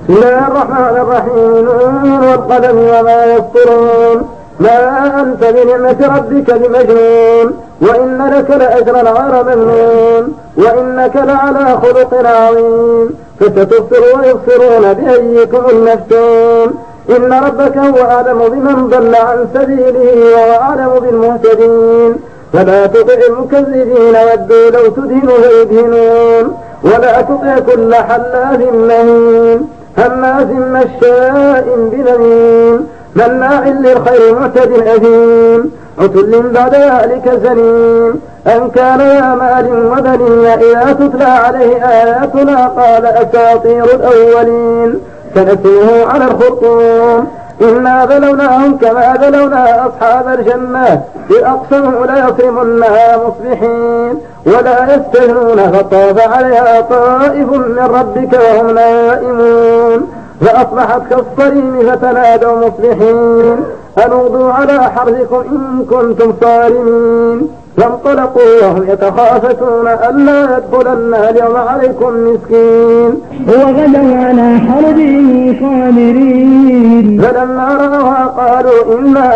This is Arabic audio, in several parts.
بسم الله الرحمن الرحيم. والقلم وما يسطرون. ما أنت بنعمة ربك بمجنون. وإن لك لأجرا غير ممنون. وإنك لعلى خلق عظيم. فستبصر ويبصرون بأيكم المفتون. إن ربك هو أعلم بمن ضل عن سبيله وهو أعلم بالمهتدين. فلا تطع المكذبين ودوا لو تدهن فيدهنون. ولا تطع كل حلاف مهين هماز مشاء بنميم مناع للخير معتد أثيم عتل بعد ذلك زنيم أن كان يا مال وبنين إذا تتلى عليه آياتنا قال أساطير الأولين سنسمه على الخرطوم. إنا بلوناهم كما بلونا أصحاب الجنة إذ أقسموا ليصرمنها مصبحين ولا يستثنون فطاف عليها طائف من ربك وهم نائمون فأصبحت كالصريم فتنادوا مصبحين أن اغدوا على حرثكم إن كنتم صارمين. فانطلقوا وهم يتخافتون ألا يدخلن اليوم عليكم مسكين وغدوا على حرده قادرين فلما رأوها قالوا إنا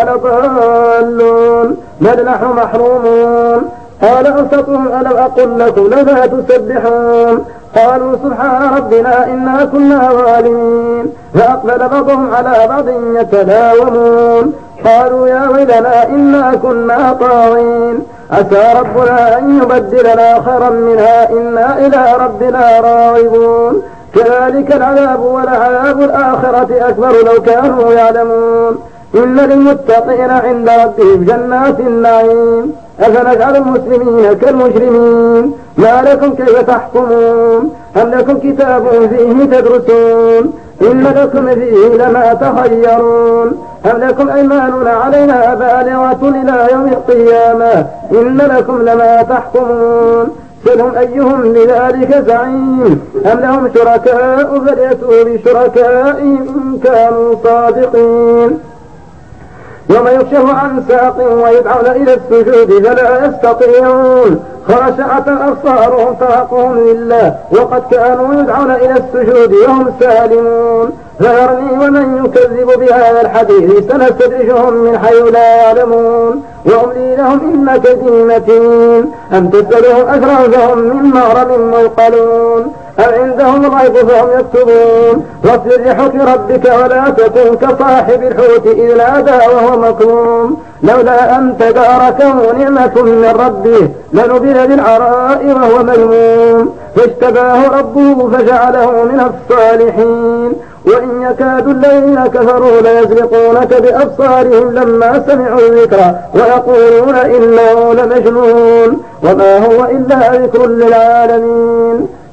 لضالون بل نحن محرومون. قال أوسطهم ألم أقل لكم لما تسبحون قالوا سبحان ربنا إنا كنا ظالمين. فأقبل بعضهم على بعض يتلاومون قالوا يا ويلنا إنا كنا طاغين عسى ربنا أن يبدلنا خيرا منها إنا إلى ربنا راغبون. كذلك العذاب ولعذاب الآخرة أكبر لو كانوا يعلمون. إن للمتقين عند ربهم جنات النعيم أفنجعل المسلمين كالمجرمين ما لكم كيف تحكمون أم لكم كتاب فيه تدرسون إن لكم فيه لما تخيرون أم لكم أيماننا علينا بالغة إلى يوم القيامة إن لكم لما تحكمون سلهم أيهم بذلك زعيم أم لهم شركاء فليأتوا بشركائهم إن كانوا صادقين. يوم يكشف عن ساق ويدعون إلى السجود فلا يستطيعون خاشعة أبصارهم ترهقهم ذلة وقد كانوا يدعون إلى السجود وهم سالمون. فذرني ومن يكذب بهذا الحديث سنستدرجهم من حيث لا يعلمون وأملي لهم إن كيدي متين. أم تسألهم أجرا فهم من مغرم مثقلون أم عندهم الغيب فهم يكتبون. واصبر لحكم ربك ولا تكن كصاحب الحوت إذ نادى وهو مكروم لولا أن تداركه نعمة من ربه لنبذ بالعراء وهو مذموم فاجتباه ربه فجعله من الصالحين. وإن يكاد الذين كفروا ليزلقونك بأبصارهم لما سمعوا الذكر ويقولون إنه لمجنون وما هو إلا ذكر للعالمين.